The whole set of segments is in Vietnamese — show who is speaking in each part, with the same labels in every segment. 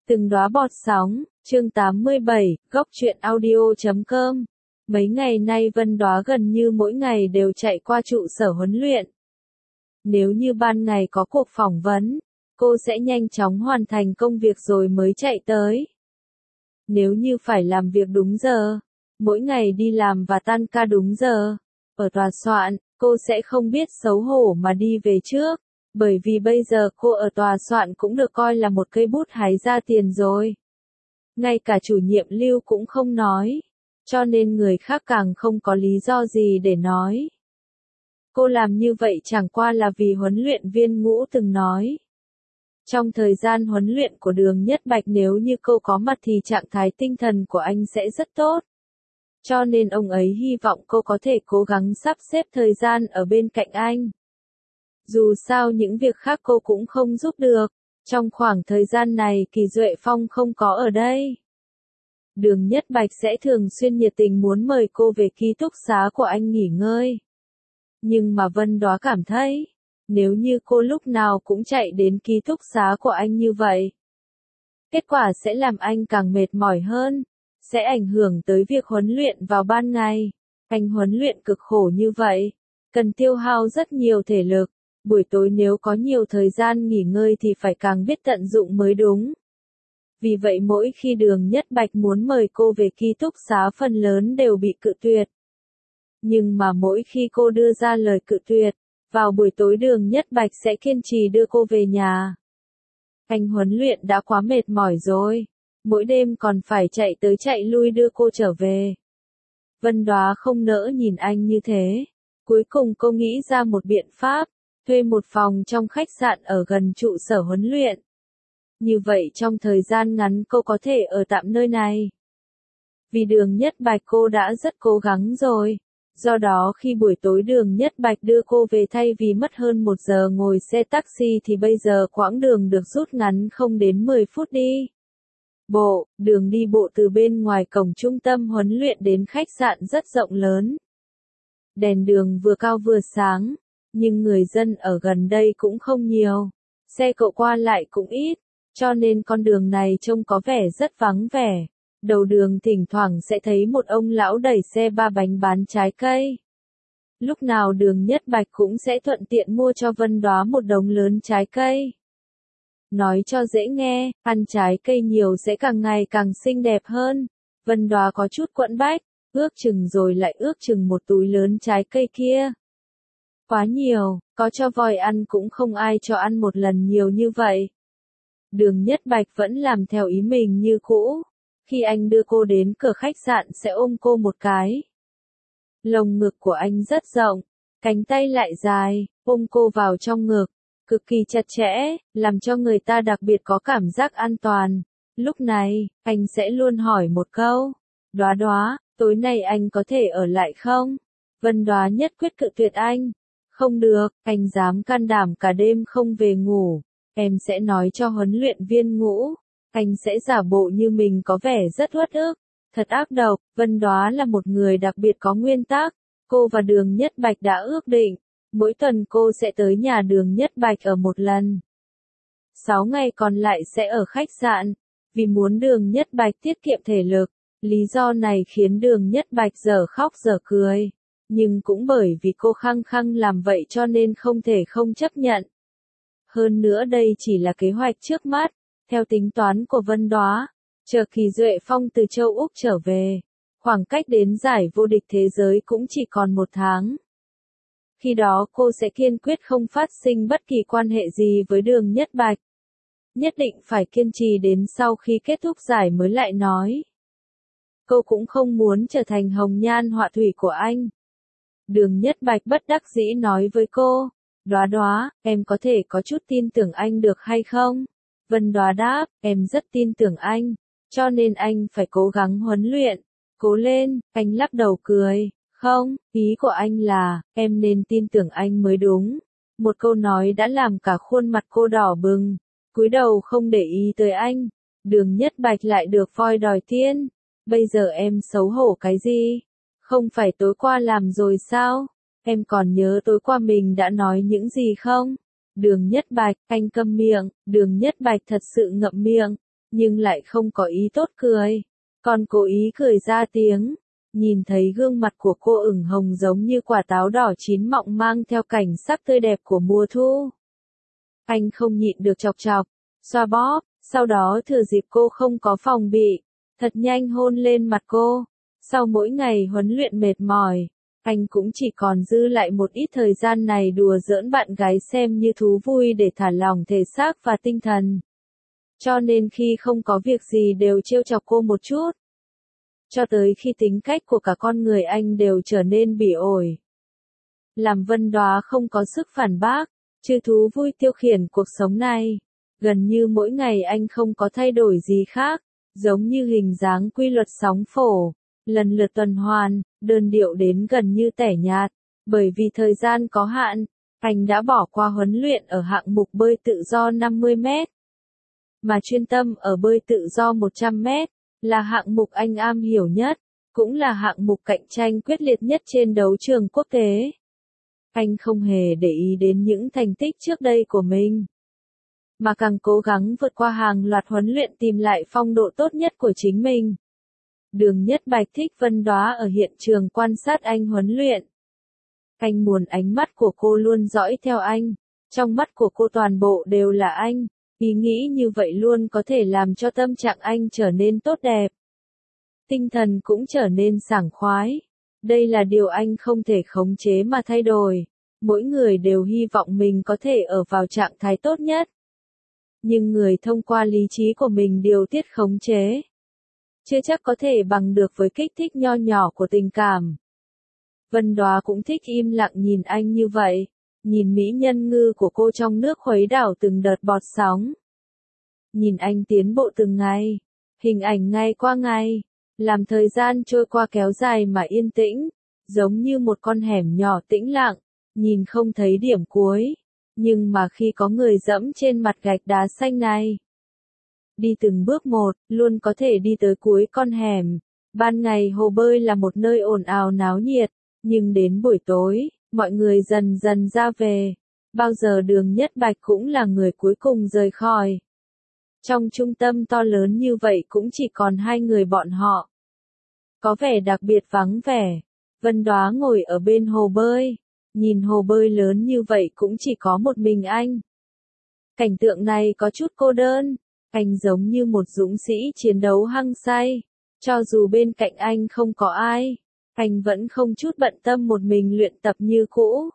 Speaker 1: Từng đóa bọt sóng, chương 87, góc truyện audio.com. Mấy ngày nay Vân Đóa gần như mỗi ngày đều chạy qua trụ sở huấn luyện. Nếu như ban ngày có cuộc phỏng vấn, cô sẽ nhanh chóng hoàn thành công việc rồi mới chạy tới. Nếu như phải làm việc đúng giờ, mỗi ngày đi làm và tan ca đúng giờ, ở tòa soạn, cô sẽ không biết xấu hổ mà đi về trước. Bởi vì bây giờ cô ở tòa soạn cũng được coi là một cây bút hái ra tiền rồi. Ngay cả chủ nhiệm Lưu cũng không nói, cho nên người khác càng không có lý do gì để nói. Cô làm như vậy chẳng qua là vì huấn luyện viên Ngũ từng nói. Trong thời gian huấn luyện của Đường Nhất Bạch nếu như cô có mặt thì trạng thái tinh thần của anh sẽ rất tốt. Cho nên ông ấy hy vọng cô có thể cố gắng sắp xếp thời gian ở bên cạnh anh. Dù sao những việc khác cô cũng không giúp được, trong khoảng thời gian này Kỳ Duệ Phong không có ở đây. Đường Nhất Bạch sẽ thường xuyên nhiệt tình muốn mời cô về ký túc xá của anh nghỉ ngơi. Nhưng mà Vân Đóa cảm thấy, nếu như cô lúc nào cũng chạy đến ký túc xá của anh như vậy, kết quả sẽ làm anh càng mệt mỏi hơn, sẽ ảnh hưởng tới việc huấn luyện vào ban ngày. Anh huấn luyện cực khổ như vậy, cần tiêu hao rất nhiều thể lực. Buổi tối nếu có nhiều thời gian nghỉ ngơi thì phải càng biết tận dụng mới đúng. Vì vậy mỗi khi Đường Nhất Bạch muốn mời cô về ký túc xá phần lớn đều bị cự tuyệt. Nhưng mà mỗi khi cô đưa ra lời cự tuyệt, vào buổi tối Đường Nhất Bạch sẽ kiên trì đưa cô về nhà. Anh huấn luyện đã quá mệt mỏi rồi, mỗi đêm còn phải chạy tới chạy lui đưa cô trở về. Vân Đóa không nỡ nhìn anh như thế. Cuối cùng cô nghĩ ra một biện pháp. Thuê một phòng trong khách sạn ở gần trụ sở huấn luyện. Như vậy trong thời gian ngắn cô có thể ở tạm nơi này. Vì Đường Nhất Bạch cô đã rất cố gắng rồi. Do đó khi buổi tối Đường Nhất Bạch đưa cô về thay vì mất hơn 1 giờ ngồi xe taxi thì bây giờ quãng đường được rút ngắn không đến 10 phút đi. Đường đi bộ từ bên ngoài cổng trung tâm huấn luyện đến khách sạn rất rộng lớn. Đèn đường vừa cao vừa sáng. Nhưng người dân ở gần đây cũng không nhiều, xe cộ qua lại cũng ít, cho nên con đường này trông có vẻ rất vắng vẻ. Đầu đường thỉnh thoảng sẽ thấy một ông lão đẩy xe 3 bánh bán trái cây. Lúc nào Đường Nhất Bạch cũng sẽ thuận tiện mua cho Vân Đóa một đống lớn trái cây. Nói cho dễ nghe, ăn trái cây nhiều sẽ càng ngày càng xinh đẹp hơn. Vân Đóa có chút quẫn bách, ước chừng rồi lại ước chừng một túi lớn trái cây kia. Quá nhiều, có cho voi ăn cũng không ai cho ăn một lần nhiều như vậy. Đường Nhất Bạch vẫn làm theo ý mình như cũ. Khi anh đưa cô đến cửa khách sạn sẽ ôm cô một cái. Lồng ngực của anh rất rộng, cánh tay lại dài, ôm cô vào trong ngực, cực kỳ chặt chẽ, làm cho người ta đặc biệt có cảm giác an toàn. Lúc này, anh sẽ luôn hỏi một câu, Đóa Đóa, tối nay anh có thể ở lại không? Vân Đóa nhất quyết cự tuyệt anh. Không được, anh dám can đảm cả đêm không về ngủ, em sẽ nói cho huấn luyện viên Ngũ, anh sẽ giả bộ như mình có vẻ rất uất ức, thật ác độc. Vân Đóa là một người đặc biệt có nguyên tắc, cô và Đường Nhất Bạch đã ước định, mỗi tuần cô sẽ tới nhà Đường Nhất Bạch ở một lần. 6 ngày còn lại sẽ ở khách sạn, vì muốn Đường Nhất Bạch tiết kiệm thể lực, lý do này khiến Đường Nhất Bạch dở khóc dở cười. Nhưng cũng bởi vì cô khăng khăng làm vậy cho nên không thể không chấp nhận. Hơn nữa đây chỉ là kế hoạch trước mắt, theo tính toán của Vân Đóa, chờ Kỳ Duệ Phong từ châu Úc trở về, khoảng cách đến giải vô địch thế giới cũng chỉ còn 1 tháng. Khi đó cô sẽ kiên quyết không phát sinh bất kỳ quan hệ gì với Đường Nhất Bạch. Nhất định phải kiên trì đến sau khi kết thúc giải mới lại nói. Cô cũng không muốn trở thành hồng nhan họa thủy của anh. Đường Nhất Bạch bất đắc dĩ nói với cô, Đóa Đóa, em có thể có chút tin tưởng anh được hay không? Vân Đóa đáp, em rất tin tưởng anh, cho nên anh phải cố gắng huấn luyện, cố lên. Anh lắc đầu cười, không, ý của anh là, em nên tin tưởng anh mới đúng. Một câu nói đã làm cả khuôn mặt cô đỏ bừng, cúi đầu không để ý tới anh. Đường Nhất Bạch lại được voi đòi tiên, bây giờ em xấu hổ cái gì? Không phải tối qua làm rồi sao? Em còn nhớ tối qua mình đã nói những gì không? Đường Nhất Bạch, anh câm miệng. Đường Nhất Bạch thật sự ngậm miệng. nhưng lại không có ý tốt cười, còn cố ý cười ra tiếng. Nhìn thấy gương mặt của cô ửng hồng giống như quả táo đỏ chín mọng mang theo cảnh sắc tươi đẹp của mùa thu. Anh không nhịn được chọc chọc, xoa bóp, sau đó thừa dịp cô không có phòng bị, thật nhanh hôn lên mặt cô. Sau mỗi ngày huấn luyện mệt mỏi, anh cũng chỉ còn dư lại một ít thời gian này đùa giỡn bạn gái xem như thú vui để thả lỏng thể xác và tinh thần. Cho nên khi không có việc gì đều trêu chọc cô một chút. Cho tới khi tính cách của cả con người anh đều trở nên bỉ ổi. Làm Vân Đóa không có sức phản bác, chứ thú vui tiêu khiển cuộc sống này. Gần như mỗi ngày anh không có thay đổi gì khác, giống như hình dáng quy luật sóng phổ, lần lượt tuần hoàn, đơn điệu đến gần như tẻ nhạt. Bởi vì thời gian có hạn, anh đã bỏ qua huấn luyện ở hạng mục bơi tự do 50 mét, mà chuyên tâm ở bơi tự do 100 mét, là hạng mục anh am hiểu nhất, cũng là hạng mục cạnh tranh quyết liệt nhất trên đấu trường quốc tế. Anh không hề để ý đến những thành tích trước đây của mình, mà càng cố gắng vượt qua hàng loạt huấn luyện tìm lại phong độ tốt nhất của chính mình. Đường Nhất Bạch thích Vân Đóa ở hiện trường quan sát anh huấn luyện. Anh muốn ánh mắt của cô luôn dõi theo anh, trong mắt của cô toàn bộ đều là anh. Ý nghĩ như vậy luôn có thể làm cho tâm trạng anh trở nên tốt đẹp. Tinh thần cũng trở nên sảng khoái. Đây là điều anh không thể khống chế mà thay đổi. Mỗi người đều hy vọng mình có thể ở vào trạng thái tốt nhất. Nhưng người thông qua lý trí của mình điều tiết khống chế, chưa chắc có thể bằng được với kích thích nho nhỏ của tình cảm. Vân Đóa cũng thích im lặng nhìn anh như vậy. Nhìn mỹ nhân ngư của cô trong nước khuấy đảo từng đợt bọt sóng. Nhìn anh tiến bộ từng ngày, hình ảnh ngày qua ngày, làm thời gian trôi qua kéo dài mà yên tĩnh, giống như một con hẻm nhỏ tĩnh lặng, nhìn không thấy điểm cuối, nhưng mà khi có người dẫm trên mặt gạch đá xanh này, đi từng bước một, luôn có thể đi tới cuối con hẻm. Ban ngày hồ bơi là một nơi ồn ào náo nhiệt, nhưng đến buổi tối, mọi người dần dần ra về. Bao giờ Đường Nhất Bạch cũng là người cuối cùng rời khỏi. Trong trung tâm to lớn như vậy cũng chỉ còn hai người bọn họ. Có vẻ đặc biệt vắng vẻ. Vân Đóa ngồi ở bên hồ bơi. Nhìn hồ bơi lớn như vậy cũng chỉ có một mình anh. Cảnh tượng này có chút cô đơn. Anh giống như một dũng sĩ chiến đấu hăng say. Cho dù bên cạnh anh không có ai, anh vẫn không chút bận tâm một mình luyện tập như cũ.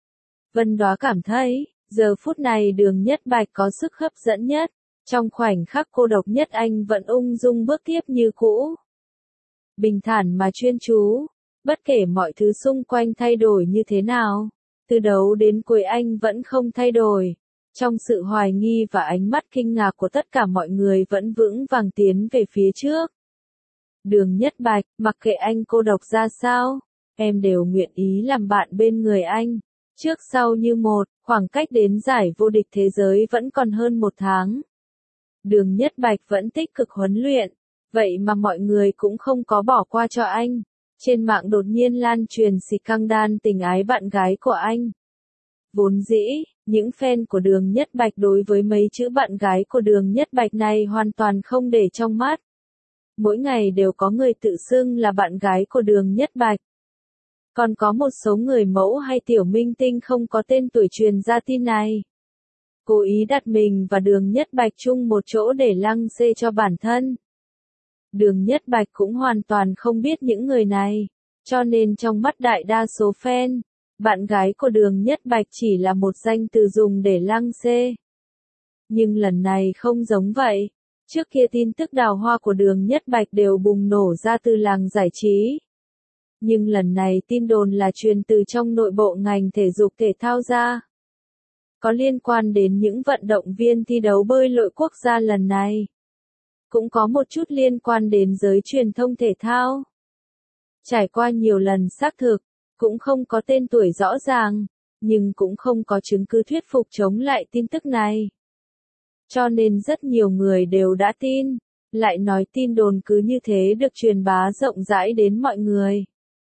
Speaker 1: Vân Đóa cảm thấy, giờ phút này Đường Nhất Bạch có sức hấp dẫn nhất. Trong khoảnh khắc cô độc nhất anh vẫn ung dung bước tiếp như cũ. Bình thản mà chuyên chú, bất kể mọi thứ xung quanh thay đổi như thế nào. Từ đầu đến cuối anh vẫn không thay đổi. Trong sự hoài nghi và ánh mắt kinh ngạc của tất cả mọi người vẫn vững vàng tiến về phía trước. Đường Nhất Bạch, mặc kệ anh cô độc ra sao, em đều nguyện ý làm bạn bên người anh. Trước sau như một, khoảng cách đến giải vô địch thế giới vẫn còn hơn 1 tháng. Đường Nhất Bạch vẫn tích cực huấn luyện, vậy mà mọi người cũng không có bỏ qua cho anh. Trên mạng đột nhiên lan truyền scandal tình ái bạn gái của anh. Vốn dĩ, những fan của Đường Nhất Bạch đối với mấy chữ bạn gái của Đường Nhất Bạch này hoàn toàn không để trong mắt. Mỗi ngày đều có người tự xưng là bạn gái của Đường Nhất Bạch. Còn có một số người mẫu hay tiểu minh tinh không có tên tuổi truyền ra tin này. Cố ý đặt mình và Đường Nhất Bạch chung một chỗ để lăng xê cho bản thân. Đường Nhất Bạch cũng hoàn toàn không biết những người này, cho nên trong mắt đại đa số fan, bạn gái của Đường Nhất Bạch chỉ là một danh từ dùng để lăng xê. Nhưng lần này không giống vậy. Trước kia tin tức đào hoa của Đường Nhất Bạch đều bùng nổ ra từ làng giải trí. Nhưng lần này tin đồn là truyền từ trong nội bộ ngành thể dục thể thao ra. Có liên quan đến những vận động viên thi đấu bơi lội quốc gia lần này. Cũng có một chút liên quan đến giới truyền thông thể thao. Trải qua nhiều lần xác thực, cũng không có tên tuổi rõ ràng, nhưng cũng không có chứng cứ thuyết phục chống lại tin tức này. Cho nên rất nhiều người đều đã tin, lại nói tin đồn cứ như thế được truyền bá rộng rãi đến mọi người.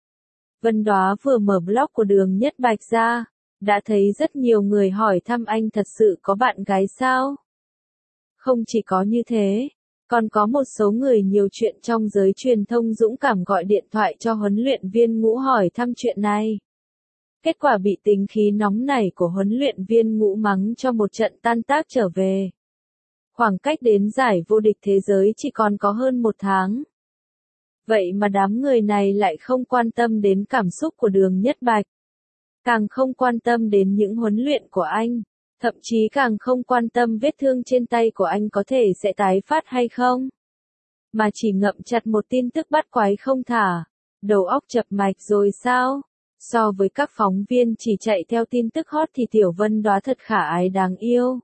Speaker 1: Vân Đóa vừa mở blog của Đường Nhất Bạch ra, đã thấy rất nhiều người hỏi thăm anh thật sự có bạn gái sao? Không chỉ có như thế, Còn có một số người nhiều chuyện trong giới truyền thông dũng cảm gọi điện thoại cho huấn luyện viên Ngũ hỏi thăm chuyện này. Kết quả bị tính khí nóng nảy của huấn luyện viên Ngũ mắng cho một trận tan tác trở về. Khoảng cách đến giải vô địch thế giới chỉ còn có hơn 1 tháng. Vậy mà đám người này lại không quan tâm đến cảm xúc của Đường Nhất Bạch. Càng không quan tâm đến những huấn luyện của anh. Thậm chí càng không quan tâm vết thương trên tay của anh có thể sẽ tái phát hay không. Mà chỉ ngậm chặt một tin tức bắt quái không thả. Đầu óc chập mạch rồi sao? So với các phóng viên chỉ chạy theo tin tức hot thì Tiểu Vân Đóa thật khả ái đáng yêu.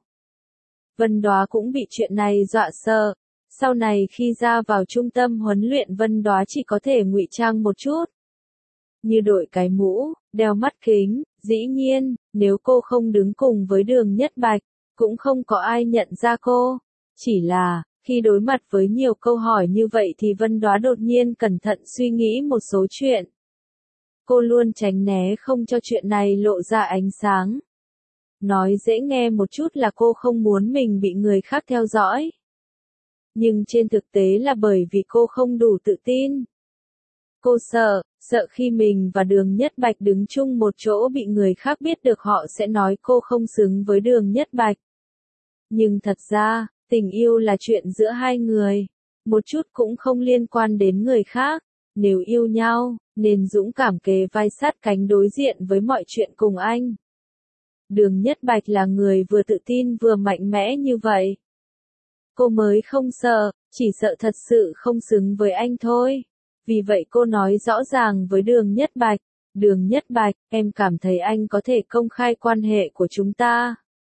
Speaker 1: Vân Đóa cũng bị chuyện này dọa sợ. Sau này khi ra vào trung tâm huấn luyện Vân Đóa chỉ có thể ngụy trang một chút. Như đội cái mũ, đeo mắt kính, dĩ nhiên, nếu cô không đứng cùng với Đường Nhất Bạch, cũng không có ai nhận ra cô. Chỉ là, khi đối mặt với nhiều câu hỏi như vậy thì Vân Đóa đột nhiên cẩn thận suy nghĩ một số chuyện. Cô luôn tránh né không cho chuyện này lộ ra ánh sáng. Nói dễ nghe một chút là cô không muốn mình bị người khác theo dõi. Nhưng trên thực tế là bởi vì cô không đủ tự tin. Cô sợ khi mình và Đường Nhất Bạch đứng chung một chỗ bị người khác biết được họ sẽ nói cô không xứng với Đường Nhất Bạch. Nhưng thật ra, tình yêu là chuyện giữa hai người. Một chút cũng không liên quan đến người khác. Nếu yêu nhau, nên dũng cảm kề vai sát cánh đối diện với mọi chuyện cùng anh. Đường Nhất Bạch là người vừa tự tin vừa mạnh mẽ như vậy. Cô mới không sợ, chỉ sợ thật sự không xứng với anh thôi. Vì vậy cô nói rõ ràng với Đường Nhất Bạch. Đường Nhất Bạch, em cảm thấy anh có thể công khai quan hệ của chúng ta.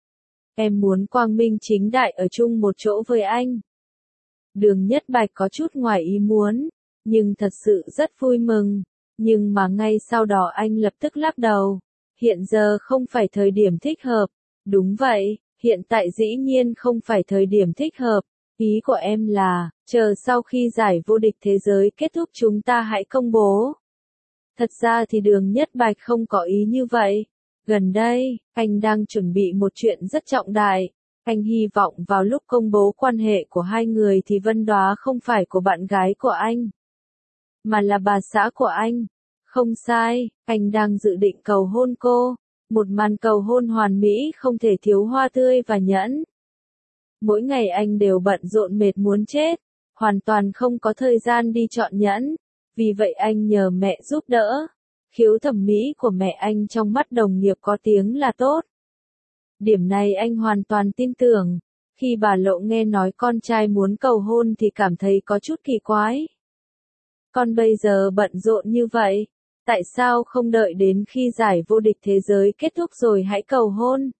Speaker 1: Em muốn quang minh chính đại ở chung một chỗ với anh. Đường Nhất Bạch có chút ngoài ý muốn, nhưng thật sự rất vui mừng. Nhưng mà ngay sau đó anh lập tức lắc đầu. Hiện giờ không phải thời điểm thích hợp. Đúng vậy, hiện tại dĩ nhiên không phải thời điểm thích hợp. Ý của em là, chờ sau khi giải vô địch thế giới kết thúc chúng ta hãy công bố. Thật ra thì Đường Nhất Bạch không có ý như vậy. Gần đây, anh đang chuẩn bị một chuyện rất trọng đại. Anh hy vọng vào lúc công bố quan hệ của hai người thì Vân Đóa không phải của bạn gái của anh, mà là bà xã của anh. Không sai, anh đang dự định cầu hôn cô. Một màn cầu hôn hoàn mỹ không thể thiếu hoa tươi và nhẫn. Mỗi ngày anh đều bận rộn mệt muốn chết, hoàn toàn không có thời gian đi chọn nhẫn. Vì vậy anh nhờ mẹ giúp đỡ. Khiếu thẩm mỹ của mẹ anh trong mắt đồng nghiệp có tiếng là tốt. Điểm này anh hoàn toàn tin tưởng. Khi bà Lộ nghe nói con trai muốn cầu hôn thì cảm thấy có chút kỳ quái. Con bây giờ bận rộn như vậy, tại sao không đợi đến khi giải vô địch thế giới kết thúc rồi hãy cầu hôn?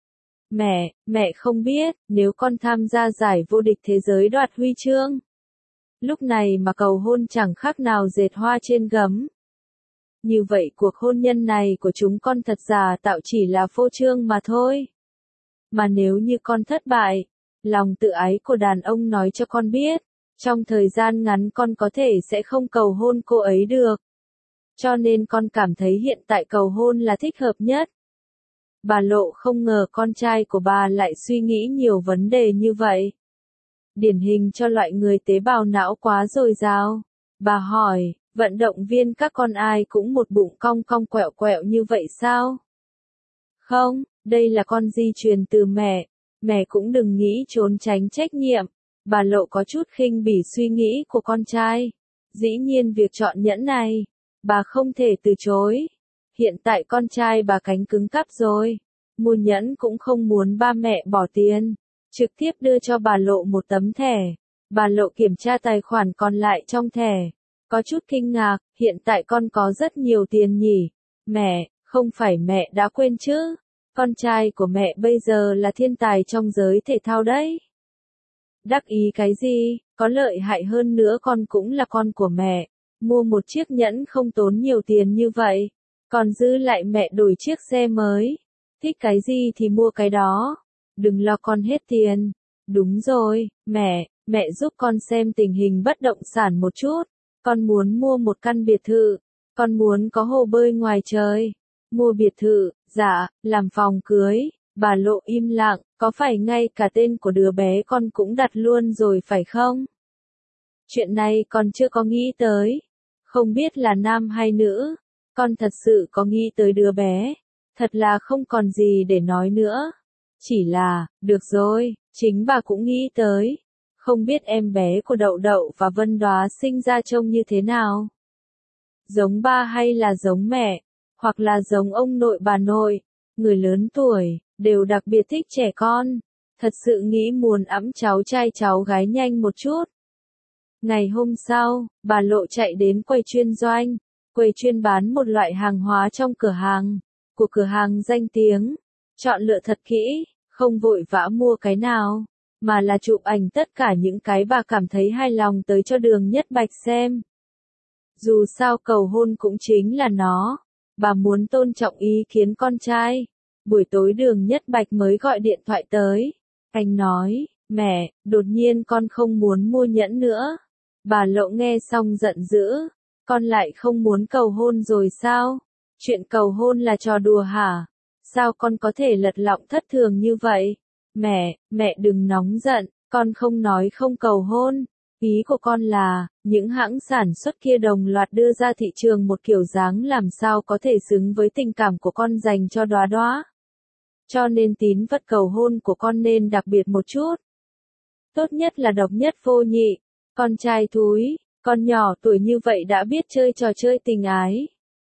Speaker 1: Mẹ không biết, nếu con tham gia giải vô địch thế giới đoạt huy chương, lúc này mà cầu hôn chẳng khác nào dệt hoa trên gấm. Như vậy cuộc hôn nhân này của chúng con thật giả tạo chỉ là phô trương mà thôi. Mà nếu như con thất bại, lòng tự ái của đàn ông nói cho con biết, trong thời gian ngắn con có thể sẽ không cầu hôn cô ấy được. Cho nên con cảm thấy hiện tại cầu hôn là thích hợp nhất. Bà Lộ không ngờ con trai của bà lại suy nghĩ nhiều vấn đề như vậy. Điển hình cho loại người tế bào não quá dồi dào. Bà hỏi, vận động viên các con ai cũng một bụng cong cong quẹo quẹo như vậy sao? Không, đây là con di truyền từ mẹ. Mẹ cũng đừng nghĩ trốn tránh trách nhiệm. Bà Lộ có chút khinh bỉ suy nghĩ của con trai. Dĩ nhiên việc chọn nhẫn này, bà không thể từ chối. Hiện tại con trai bà cánh cứng cắp rồi. Mua nhẫn cũng không muốn ba mẹ bỏ tiền. Trực tiếp đưa cho bà Lộ một tấm thẻ. Bà Lộ kiểm tra tài khoản còn lại trong thẻ. Có chút kinh ngạc, hiện tại con có rất nhiều tiền nhỉ. Mẹ, không phải mẹ đã quên chứ. Con trai của mẹ bây giờ là thiên tài trong giới thể thao đấy. Đắc ý cái gì, có lợi hại hơn nữa con cũng là con của mẹ. Mua một chiếc nhẫn không tốn nhiều tiền như vậy. Còn dư lại mẹ đổi chiếc xe mới. Thích cái gì thì mua cái đó. Đừng lo con hết tiền. Đúng rồi, mẹ giúp con xem tình hình bất động sản một chút. Con muốn mua một căn biệt thự. Con muốn có hồ bơi ngoài trời. Mua biệt thự, dạ, làm phòng cưới. Bà Lộ im lặng, có phải ngay cả tên của đứa bé con cũng đặt luôn rồi phải không? Chuyện này con chưa có nghĩ tới. Không biết là nam hay nữ. Con thật sự có nghĩ tới đứa bé. Thật là không còn gì để nói nữa. Chỉ là, được rồi, chính bà cũng nghĩ tới. Không biết em bé của Đậu Đậu và Vân Đóa sinh ra trông như thế nào? Giống ba hay là giống mẹ? Hoặc là giống ông nội bà nội? Người lớn tuổi, đều đặc biệt thích trẻ con. Thật sự nghĩ muốn ẵm cháu trai cháu gái nhanh một chút. Ngày hôm sau, bà Lộ chạy đến quầy chuyên doanh. Quầy chuyên bán một loại hàng hóa trong cửa hàng. Của cửa hàng danh tiếng. Chọn lựa thật kỹ, không vội vã mua cái nào. Mà là chụp ảnh tất cả những cái bà cảm thấy hài lòng tới cho Đường Nhất Bạch xem. Dù sao cầu hôn cũng chính là nó. Bà muốn tôn trọng ý kiến con trai. Buổi tối Đường Nhất Bạch mới gọi điện thoại tới. Anh nói, mẹ, đột nhiên con không muốn mua nhẫn nữa. Bà Lộ nghe xong giận dữ. Con lại không muốn cầu hôn rồi sao? Chuyện cầu hôn là trò đùa hả? Sao con có thể lật lọng thất thường như vậy? Mẹ đừng nóng giận, con không nói không cầu hôn. Ý của con là, những hãng sản xuất kia đồng loạt đưa ra thị trường một kiểu dáng làm sao có thể xứng với tình cảm của con dành cho Đóa Đóa. Cho nên tín vật cầu hôn của con nên đặc biệt một chút. Tốt nhất là độc nhất vô nhị. Con trai thúi, con nhỏ tuổi như vậy đã biết chơi trò chơi tình ái.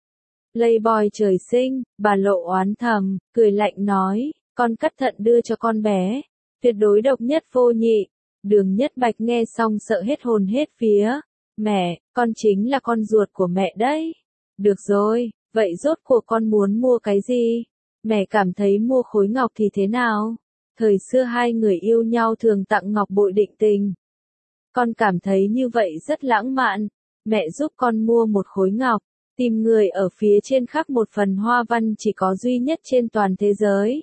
Speaker 1: Playboy trời sinh, bà Lộ oán thầm, cười lạnh nói, con cắt thận đưa cho con bé. Tuyệt đối độc nhất vô nhị. Đường Nhất Bạch nghe xong sợ hết hồn hết vía. Mẹ, con chính là con ruột của mẹ đấy. Được rồi, vậy rốt cuộc con muốn mua cái gì? Mẹ cảm thấy mua khối ngọc thì thế nào? Thời xưa hai người yêu nhau thường tặng ngọc bội định tình. Con cảm thấy như vậy rất lãng mạn. Mẹ giúp con mua một khối ngọc. Tìm người ở phía trên khắc một phần hoa văn chỉ có duy nhất trên toàn thế giới.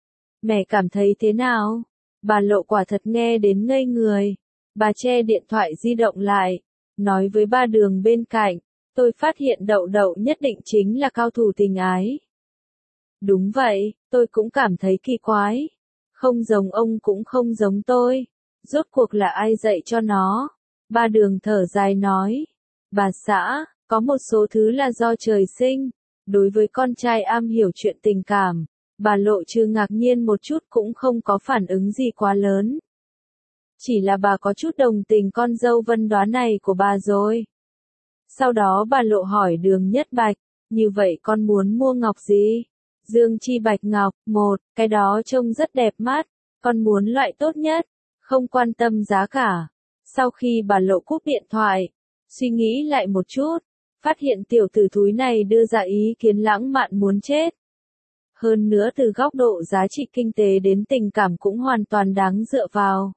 Speaker 1: Mẹ cảm thấy thế nào? Bà Lộ quả thật nghe đến ngây người. Bà che điện thoại di động lại. Nói với ba Đường bên cạnh. Tôi phát hiện Đậu Đậu nhất định chính là cao thủ tình ái. Đúng vậy, tôi cũng cảm thấy kỳ quái. Không giống ông cũng không giống tôi. Rốt cuộc là ai dạy cho nó? Ba Đường thở dài nói. Bà xã, có một số thứ là do trời sinh. Đối với con trai am hiểu chuyện tình cảm, bà Lộ trừ ngạc nhiên một chút cũng không có phản ứng gì quá lớn. Chỉ là bà có chút đồng tình con dâu Vân Đóa này của bà rồi. Sau đó bà Lộ hỏi Đường Nhất Bạch, như vậy con muốn mua ngọc gì? Dương chi bạch ngọc, cái đó trông rất đẹp mắt, con muốn loại tốt nhất, không quan tâm giá cả. Sau khi bà Lộ cúp điện thoại, suy nghĩ lại một chút, phát hiện tiểu tử thúi này đưa ra ý kiến lãng mạn muốn chết. Hơn nữa từ góc độ giá trị kinh tế đến tình cảm cũng hoàn toàn đáng dựa vào.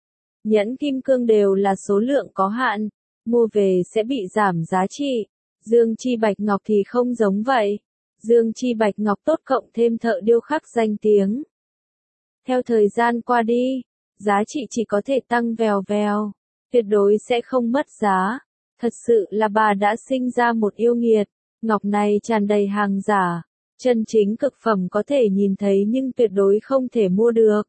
Speaker 1: Nhẫn kim cương đều là số lượng có hạn, mua về sẽ bị giảm giá trị. Dương chi bạch ngọc thì không giống vậy. Dương chi bạch ngọc tốt cộng thêm thợ điêu khắc danh tiếng. Theo thời gian qua đi, giá trị chỉ có thể tăng vèo vèo, tuyệt đối sẽ không mất giá. Thật sự là bà đã sinh ra một yêu nghiệt, ngọc này tràn đầy hàng giả, chân chính cực phẩm có thể nhìn thấy nhưng tuyệt đối không thể mua được.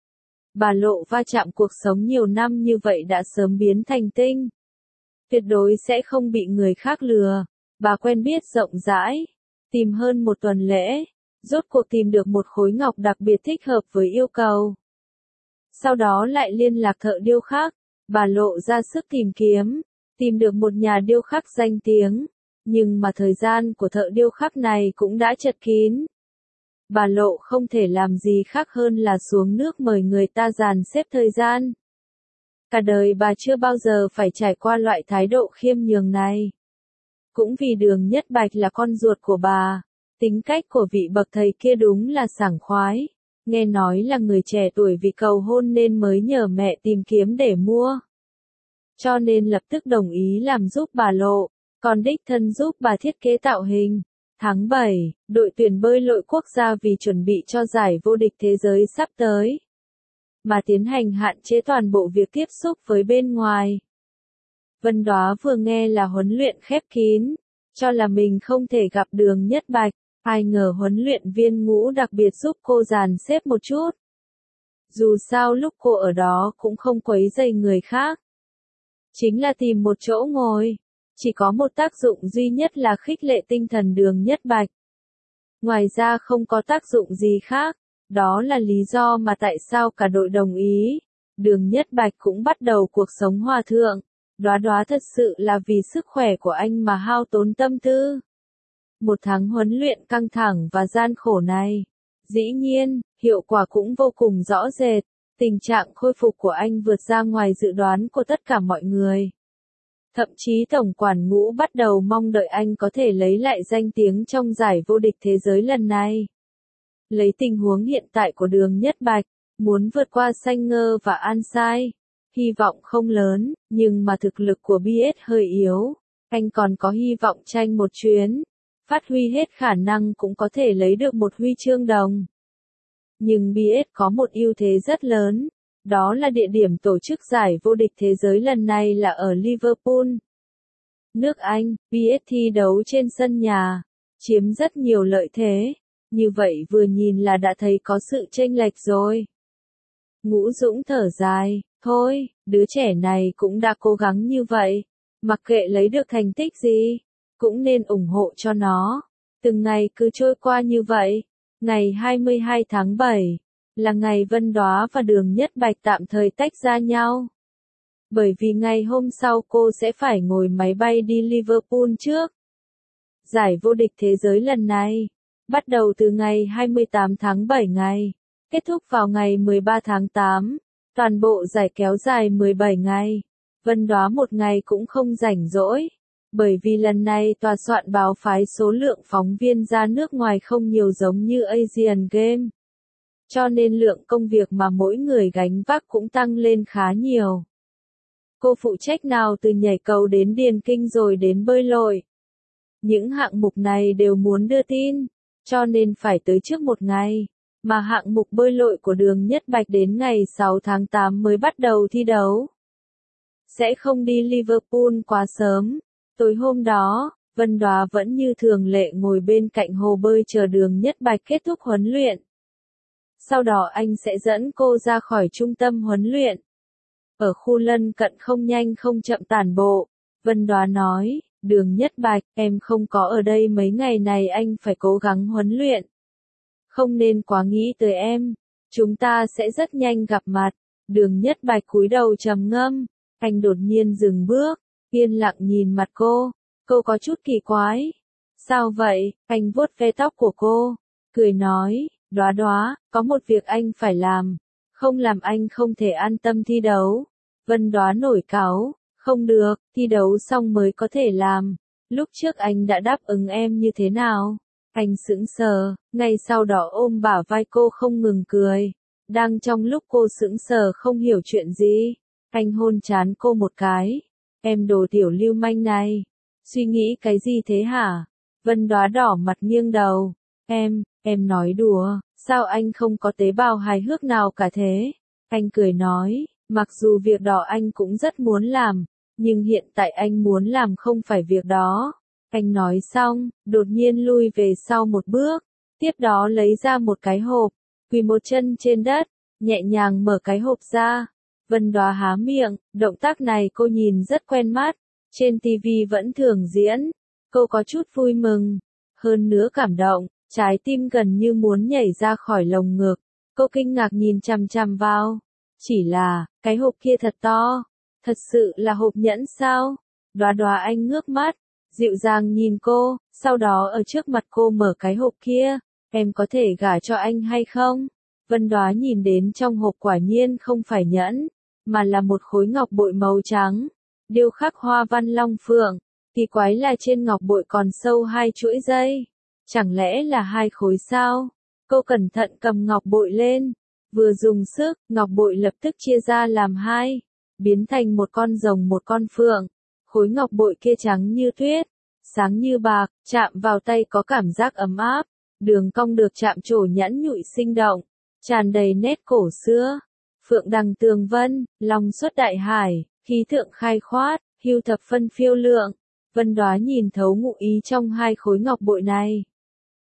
Speaker 1: Bà Lộ va chạm cuộc sống nhiều năm như vậy đã sớm biến thành tinh. Tuyệt đối sẽ không bị người khác lừa, bà quen biết rộng rãi, tìm hơn một tuần lễ, rốt cuộc tìm được một khối ngọc đặc biệt thích hợp với yêu cầu. Sau đó lại liên lạc thợ điêu khắc, bà Lộ ra sức tìm được một nhà điêu khắc danh tiếng, nhưng mà thời gian của thợ điêu khắc này cũng đã chật kín. Bà Lộ không thể làm gì khác hơn là xuống nước mời người ta dàn xếp thời gian. Cả đời bà chưa bao giờ phải trải qua loại thái độ khiêm nhường này. Cũng vì Đường Nhất Bạch là con ruột của bà, tính cách của vị bậc thầy kia đúng là sảng khoái. Nghe nói là người trẻ tuổi vì cầu hôn nên mới nhờ mẹ tìm kiếm để mua. Cho nên lập tức đồng ý làm giúp bà Lộ, còn đích thân giúp bà thiết kế tạo hình. Tháng 7, đội tuyển bơi lội quốc gia vì chuẩn bị cho giải vô địch thế giới sắp tới, mà tiến hành hạn chế toàn bộ việc tiếp xúc với bên ngoài. Vân Đóa vừa nghe là huấn luyện khép kín, cho là mình không thể gặp Đường Nhất Bạch, Ai ngờ huấn luyện viên Ngũ đặc biệt giúp cô dàn xếp một chút. Dù sao lúc cô ở đó cũng không quấy rầy người khác. Chính là tìm một chỗ ngồi. Chỉ có một tác dụng duy nhất là khích lệ tinh thần Đường Nhất Bạch. Ngoài ra không có tác dụng gì khác. Đó là lý do mà tại sao cả đội đồng ý. Đường Nhất Bạch cũng bắt đầu cuộc sống hòa thượng. Đóa Đóa thật sự là vì sức khỏe của anh mà hao tốn tâm tư. Một tháng huấn luyện căng thẳng và gian khổ này. Dĩ nhiên, hiệu quả cũng vô cùng rõ rệt. Tình trạng khôi phục của anh vượt ra ngoài dự đoán của tất cả mọi người. Thậm chí Tổng quản Ngũ bắt đầu mong đợi anh có thể lấy lại danh tiếng trong giải vô địch thế giới lần này. Lấy tình huống hiện tại của Đường Nhất Bạch, muốn vượt qua Xanh Ngơ và An Sai, hy vọng không lớn, nhưng mà thực lực của BS hơi yếu, anh còn có hy vọng tranh một chuyến, phát huy hết khả năng cũng có thể lấy được một huy chương đồng. Nhưng BS có một ưu thế rất lớn, đó là địa điểm tổ chức giải vô địch thế giới lần này là ở Liverpool. Nước Anh, BS thi đấu trên sân nhà, chiếm rất nhiều lợi thế, như vậy vừa nhìn là đã thấy có sự chênh lệch rồi. Ngũ Dũng thở dài, thôi, đứa trẻ này cũng đã cố gắng như vậy, mặc kệ lấy được thành tích gì, cũng nên ủng hộ cho nó. Từng ngày cứ trôi qua như vậy, ngày 22 tháng 7, là ngày Vân Đóa và Đường Nhất Bạch tạm thời tách ra nhau. Bởi vì ngày hôm sau cô sẽ phải ngồi máy bay đi Liverpool trước. Giải vô địch thế giới lần này, bắt đầu từ ngày 28 tháng 7 ngày, kết thúc vào ngày 13 tháng 8, toàn bộ giải kéo dài 17 ngày. Vân Đóa một ngày cũng không rảnh rỗi, bởi vì lần này tòa soạn báo phái số lượng phóng viên ra nước ngoài không nhiều giống như Asian Games. Cho nên lượng công việc mà mỗi người gánh vác cũng tăng lên khá nhiều. Cô phụ trách nào từ nhảy cầu đến điền kinh rồi đến bơi lội. Những hạng mục này đều muốn đưa tin, cho nên phải tới trước một ngày, mà hạng mục bơi lội của Đường Nhất Bạch đến ngày 6 tháng 8 mới bắt đầu thi đấu. Sẽ không đi Liverpool quá sớm. Tối hôm đó, Vân Đóa vẫn như thường lệ ngồi bên cạnh hồ bơi chờ Đường Nhất Bạch kết thúc huấn luyện. Sau đó anh sẽ dẫn cô ra khỏi trung tâm huấn luyện. Ở khu lân cận không nhanh không chậm tản bộ, Vân Đóa nói, Đường Nhất Bạch, em không có ở đây mấy ngày này anh phải cố gắng huấn luyện. Không nên quá nghĩ tới em, chúng ta sẽ rất nhanh gặp mặt. Đường Nhất Bạch cúi đầu trầm ngâm, anh đột nhiên dừng bước, yên lặng nhìn mặt cô có chút kỳ quái. Sao vậy? Anh vuốt ve tóc của cô, cười nói, Đóa Đóa, có một việc anh phải làm, không làm anh không thể an tâm thi đấu. Vân Đóa nổi cáu, không được, thi đấu xong mới có thể làm. Lúc trước anh đã đáp ứng em như thế nào? Anh sững sờ, ngay sau đó ôm bả vai cô không ngừng cười. Đang trong lúc cô sững sờ không hiểu chuyện gì, anh hôn trán cô một cái. Em đồ tiểu lưu manh này, suy nghĩ cái gì thế hả? Vân Đóa đỏ mặt nghiêng đầu. Em nói đùa, sao anh không có tế bào hài hước nào cả thế? Anh cười nói, mặc dù việc đó anh cũng rất muốn làm, nhưng hiện tại anh muốn làm không phải việc đó. Anh nói xong, đột nhiên lui về sau một bước, tiếp đó lấy ra một cái hộp, quỳ một chân trên đất, nhẹ nhàng mở cái hộp ra. Vân Đóa há miệng, động tác này cô nhìn rất quen mắt, trên TV vẫn thường diễn. Cô có chút vui mừng, hơn nữa cảm động, trái tim gần như muốn nhảy ra khỏi lồng ngực. Cô kinh ngạc nhìn chằm chằm vào. Chỉ là, cái hộp kia thật to. Thật sự là hộp nhẫn sao? Đóa Đóa anh ngước mắt, dịu dàng nhìn cô, sau đó ở trước mặt cô mở cái hộp kia. Em có thể gả cho anh hay không? Vân Đóa nhìn đến trong hộp quả nhiên không phải nhẫn, mà là một khối ngọc bội màu trắng, điêu khắc hoa văn long phượng. Kỳ quái là trên ngọc bội còn sâu hai chuỗi dây. Chẳng lẽ là hai khối sao? Cô cẩn thận cầm ngọc bội lên. Vừa dùng sức, ngọc bội lập tức chia ra làm hai, biến thành một con rồng một con phượng. Khối ngọc bội kia trắng như tuyết, sáng như bạc, chạm vào tay có cảm giác ấm áp. Đường cong được chạm trổ nhẵn nhụi sinh động, tràn đầy nét cổ xưa. Phượng đằng tường vân, long xuất đại hải, khí thượng khai khoát, hưu thập phân phiêu lượng. Vân Đóa nhìn thấu ngụ ý trong hai khối ngọc bội này.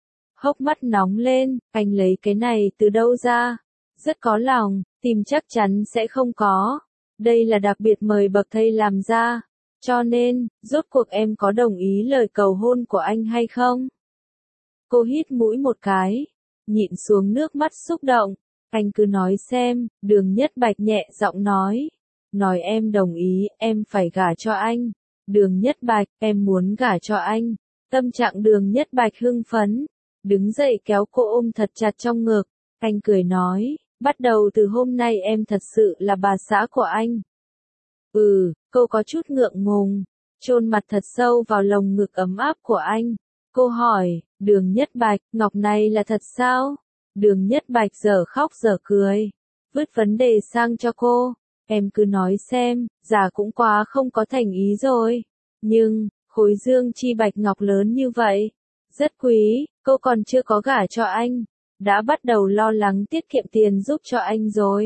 Speaker 1: hốc mắt nóng lên, anh lấy cái này từ đâu ra? Rất có lòng, tìm chắc chắn sẽ không có. Đây là đặc biệt mời bậc thầy làm ra. Cho nên, rốt cuộc em có đồng ý lời cầu hôn của anh hay không? Cô hít mũi một cái, nhịn xuống nước mắt xúc động. Anh cứ nói xem, Đường Nhất Bạch nhẹ giọng nói. Nói em đồng ý, em phải gả cho anh. Đường Nhất Bạch, em muốn gả cho anh. Tâm trạng Đường Nhất Bạch hưng phấn. Đứng dậy kéo cô ôm thật chặt trong ngực. Anh cười nói, bắt đầu từ hôm nay em thật sự là bà xã của anh. Cô có chút ngượng ngùng, chôn mặt thật sâu vào lồng ngực ấm áp của anh. Cô hỏi, Đường Nhất Bạch, ngọc này là thật sao? Đường Nhất Bạch dở khóc dở cười, vứt vấn đề sang cho cô. Em cứ nói xem, già cũng quá không có thành ý rồi. Nhưng, khối dương chi bạch ngọc lớn như vậy, rất quý, cô còn chưa có gả cho anh, đã bắt đầu lo lắng tiết kiệm tiền giúp cho anh rồi.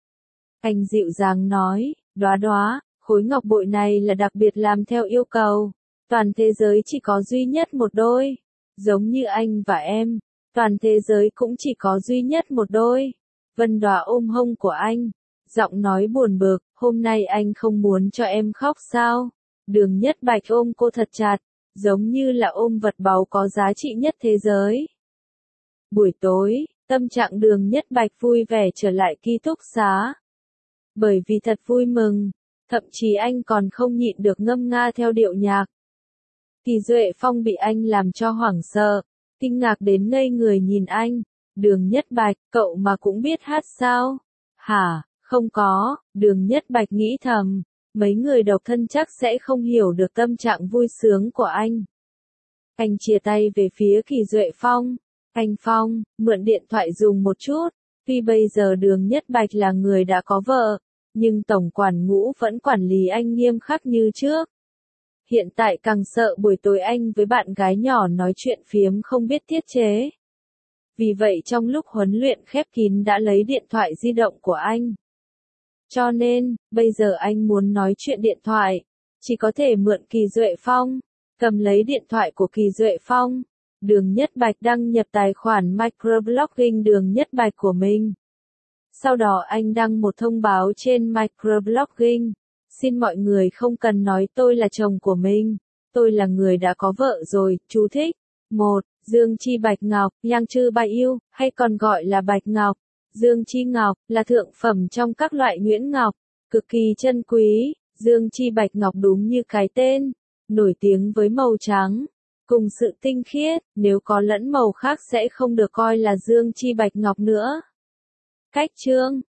Speaker 1: Anh dịu dàng nói, Đóa Đóa, khối ngọc bội này là đặc biệt làm theo yêu cầu. Toàn thế giới chỉ có duy nhất một đôi. Giống như anh và em, toàn thế giới cũng chỉ có duy nhất một đôi. Vân Đóa ôm hông của anh, giọng nói buồn bực, hôm nay anh không muốn cho em khóc sao? Đường Nhất Bạch ôm cô thật chặt, giống như là ôm vật báu có giá trị nhất thế giới. Buổi tối, tâm trạng Đường Nhất Bạch vui vẻ trở lại ký túc xá. Bởi vì thật vui mừng, thậm chí anh còn không nhịn được ngâm nga theo điệu nhạc. Kỳ Duệ Phong bị anh làm cho hoảng sợ, kinh ngạc đến ngây người nhìn anh. Đường Nhất Bạch, cậu mà cũng biết hát sao? Hả, không có, Đường Nhất Bạch nghĩ thầm, mấy người độc thân chắc sẽ không hiểu được tâm trạng vui sướng của anh. Anh chia tay về phía Kỳ Duệ Phong. Anh Phong, mượn điện thoại dùng một chút. Tuy bây giờ Đường Nhất Bạch là người đã có vợ, nhưng tổng quản Ngũ vẫn quản lý anh nghiêm khắc như trước. Hiện tại càng sợ buổi tối anh với bạn gái nhỏ nói chuyện phiếm không biết tiết chế. Vì vậy trong lúc huấn luyện khép kín đã lấy điện thoại di động của anh. Cho nên, bây giờ anh muốn nói chuyện điện thoại, chỉ có thể mượn Kỳ Duệ Phong. Cầm lấy điện thoại của Kỳ Duệ Phong, Đường Nhất Bạch đăng nhập tài khoản microblogging Đường Nhất Bạch của mình. Sau đó anh đăng một thông báo trên microblogging. Xin mọi người không cần nói tôi là chồng của mình. Tôi là người đã có vợ rồi, chú thích. 1. Dương chi bạch ngọc, yang chư bạch yêu, hay còn gọi là bạch ngọc. Dương chi ngọc, là thượng phẩm trong các loại nhuyễn ngọc. Cực kỳ chân quý, Dương chi bạch ngọc đúng như cái tên. Nổi tiếng với màu trắng. Cùng sự tinh khiết, nếu có lẫn màu khác sẽ không được coi là Dương chi bạch ngọc nữa. Cách chương